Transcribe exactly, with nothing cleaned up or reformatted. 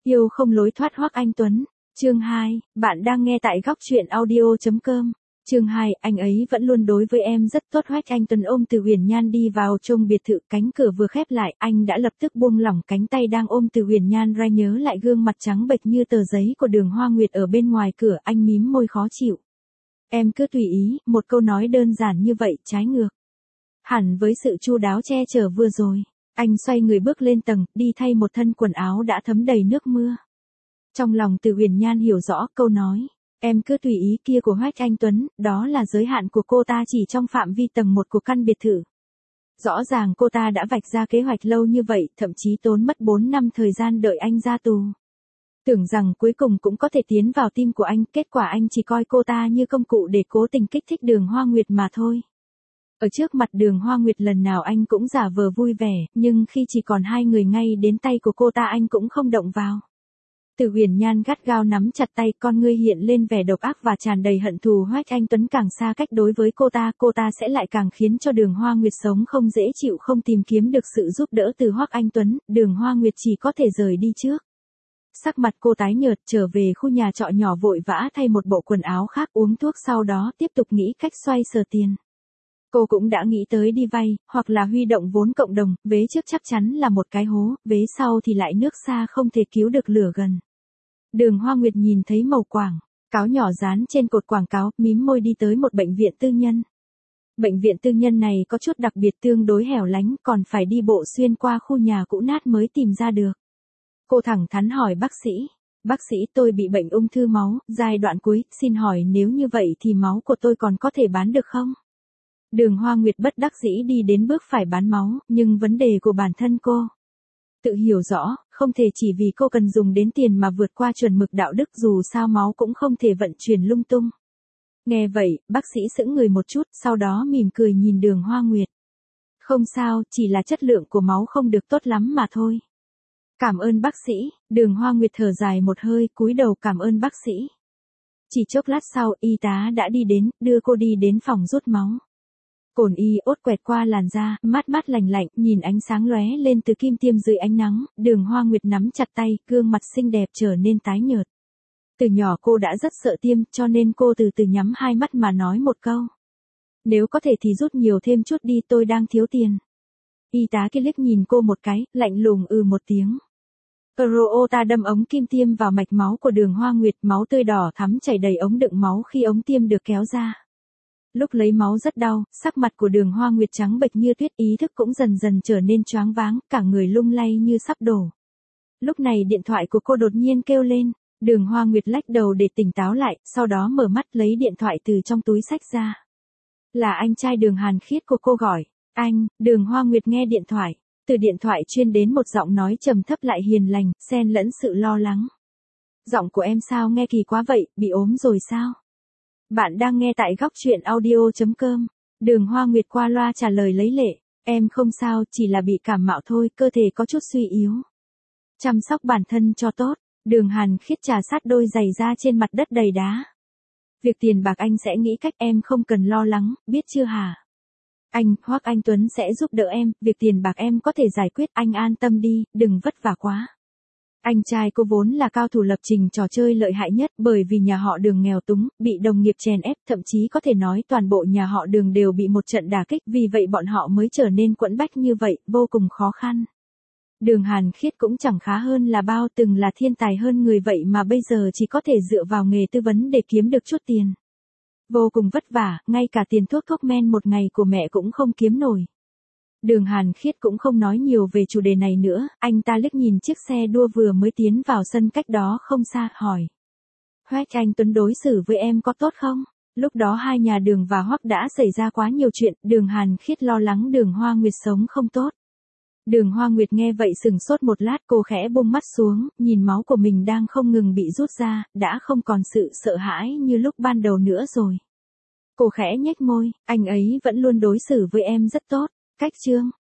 Yêu không lối thoát Hoắc Anh Tuấn. Chương hai, bạn đang nghe tại góc truyện audio chấm com. Chương hai, anh ấy vẫn luôn đối với em rất tốt. Hoắc Anh Tuấn ôm Từ Huyền Nhan đi vào trong biệt thự, cánh cửa vừa khép lại, anh đã lập tức buông lỏng cánh tay đang ôm Từ Huyền Nhan ra, nhớ lại gương mặt trắng bệch như tờ giấy của Đường Hoa Nguyệt ở bên ngoài cửa, anh mím môi khó chịu. Em cứ tùy ý, một câu nói đơn giản như vậy, trái ngược hẳn với sự chu đáo che chở vừa rồi. Anh xoay người bước lên tầng, đi thay một thân quần áo đã thấm đầy nước mưa. Trong lòng Từ Huyền Nhan hiểu rõ câu nói, em cứ tùy ý kia của Hoắc Anh Tuấn, đó là giới hạn của cô ta chỉ trong phạm vi tầng một của căn biệt thự. Rõ ràng cô ta đã vạch ra kế hoạch lâu như vậy, thậm chí tốn mất bốn năm thời gian đợi anh ra tù. Tưởng rằng cuối cùng cũng có thể tiến vào tim của anh, kết quả anh chỉ coi cô ta như công cụ để cố tình kích thích Đường Hoa Nguyệt mà thôi. Ở trước mặt Đường Hoa Nguyệt lần nào anh cũng giả vờ vui vẻ, nhưng khi chỉ còn hai người ngay đến tay của cô ta anh cũng không động vào. Từ Huyền Nhan gắt gao nắm chặt tay, con ngươi hiện lên vẻ độc ác và tràn đầy hận thù. Hoắc Anh Tuấn càng xa cách đối với cô ta, cô ta sẽ lại càng khiến cho Đường Hoa Nguyệt sống không dễ chịu. Không tìm kiếm được sự giúp đỡ từ Hoắc Anh Tuấn, Đường Hoa Nguyệt chỉ có thể rời đi trước. Sắc mặt cô tái nhợt, trở về khu nhà trọ nhỏ vội vã thay một bộ quần áo khác, uống thuốc, sau đó tiếp tục nghĩ cách xoay sở tiền. Cô cũng đã nghĩ tới đi vay, hoặc là huy động vốn cộng đồng, vế trước chắc chắn là một cái hố, vế sau thì lại nước xa không thể cứu được lửa gần. Đường Hoa Nguyệt nhìn thấy màu quảng cáo nhỏ dán trên cột quảng cáo, mím môi đi tới một bệnh viện tư nhân. Bệnh viện tư nhân này có chút đặc biệt, tương đối hẻo lánh, còn phải đi bộ xuyên qua khu nhà cũ nát mới tìm ra được. Cô thẳng thắn hỏi bác sĩ, bác sĩ tôi bị bệnh ung thư máu, giai đoạn cuối, xin hỏi nếu như vậy thì máu của tôi còn có thể bán được không? Đường Hoa Nguyệt bất đắc dĩ đi đến bước phải bán máu, nhưng vấn đề của bản thân cô tự hiểu rõ, không thể chỉ vì cô cần dùng đến tiền mà vượt qua chuẩn mực đạo đức, dù sao máu cũng không thể vận chuyển lung tung. Nghe vậy, bác sĩ sững người một chút, sau đó mỉm cười nhìn Đường Hoa Nguyệt. Không sao, chỉ là chất lượng của máu không được tốt lắm mà thôi. Cảm ơn bác sĩ. Đường Hoa Nguyệt thở dài một hơi, cúi đầu cảm ơn bác sĩ. Chỉ chốc lát sau, y tá đã đi đến, đưa cô đi đến phòng rút máu. Cồn iốt quẹt qua làn da, mát mát lành lạnh, nhìn ánh sáng lóe lên từ kim tiêm dưới ánh nắng. Đường Hoa Nguyệt nắm chặt tay, gương mặt xinh đẹp trở nên tái nhợt. Từ nhỏ cô đã rất sợ tiêm, cho nên cô từ từ nhắm hai mắt mà nói một câu. Nếu có thể thì rút nhiều thêm chút đi, tôi đang thiếu tiền. Y tá kia liếc nhìn cô một cái, lạnh lùng ừ một tiếng. Rota đâm ống kim tiêm vào mạch máu của Đường Hoa Nguyệt, máu tươi đỏ thắm chảy đầy ống đựng máu khi ống tiêm được kéo ra. Lúc lấy máu rất đau, sắc mặt của Đường Hoa Nguyệt trắng bệch như tuyết, ý thức cũng dần dần trở nên choáng váng, cả người lung lay như sắp đổ. Lúc này điện thoại của cô đột nhiên kêu lên, Đường Hoa Nguyệt lách đầu để tỉnh táo lại, sau đó mở mắt lấy điện thoại từ trong túi xách ra. Là anh trai Đường Hàn Khiết của cô gọi. Anh, Đường Hoa Nguyệt nghe điện thoại, từ điện thoại chuyên đến một giọng nói trầm thấp lại hiền lành, xen lẫn sự lo lắng. Giọng của em sao nghe kỳ quá vậy, bị ốm rồi sao? Bạn đang nghe tại góc truyện audio chấm com. Đường Hoa Nguyệt qua loa trả lời lấy lệ, em không sao, chỉ là bị cảm mạo thôi, cơ thể có chút suy yếu. Chăm sóc bản thân cho tốt. Đường Hàn Khiết trà sát đôi giày ra trên mặt đất đầy đá. Việc tiền bạc anh sẽ nghĩ cách, em không cần lo lắng, biết chưa hả? Anh, Hoắc Anh Tuấn sẽ giúp đỡ em, việc tiền bạc em có thể giải quyết, anh an tâm đi, đừng vất vả quá. Anh trai cô vốn là cao thủ lập trình trò chơi lợi hại nhất, bởi vì nhà họ Đường nghèo túng, bị đồng nghiệp chèn ép, thậm chí có thể nói toàn bộ nhà họ Đường đều bị một trận đả kích, vì vậy bọn họ mới trở nên quẫn bách như vậy, vô cùng khó khăn. Đường Hàn Khiết cũng chẳng khá hơn là bao, từng là thiên tài hơn người vậy mà bây giờ chỉ có thể dựa vào nghề tư vấn để kiếm được chút tiền. Vô cùng vất vả, ngay cả tiền thuốc thuốc men một ngày của mẹ cũng không kiếm nổi. Đường Hàn Khiết cũng không nói nhiều về chủ đề này nữa, anh ta liếc nhìn chiếc xe đua vừa mới tiến vào sân cách đó không xa, hỏi. Hoắc Anh Tuấn đối xử với em có tốt không? Lúc đó hai nhà Đường và Hoắc đã xảy ra quá nhiều chuyện, Đường Hàn Khiết lo lắng Đường Hoa Nguyệt sống không tốt. Đường Hoa Nguyệt nghe vậy sừng sốt một lát, cô khẽ buông mắt xuống, nhìn máu của mình đang không ngừng bị rút ra, đã không còn sự sợ hãi như lúc ban đầu nữa rồi. Cô khẽ nhếch môi, anh ấy vẫn luôn đối xử với em rất tốt. Cách chương,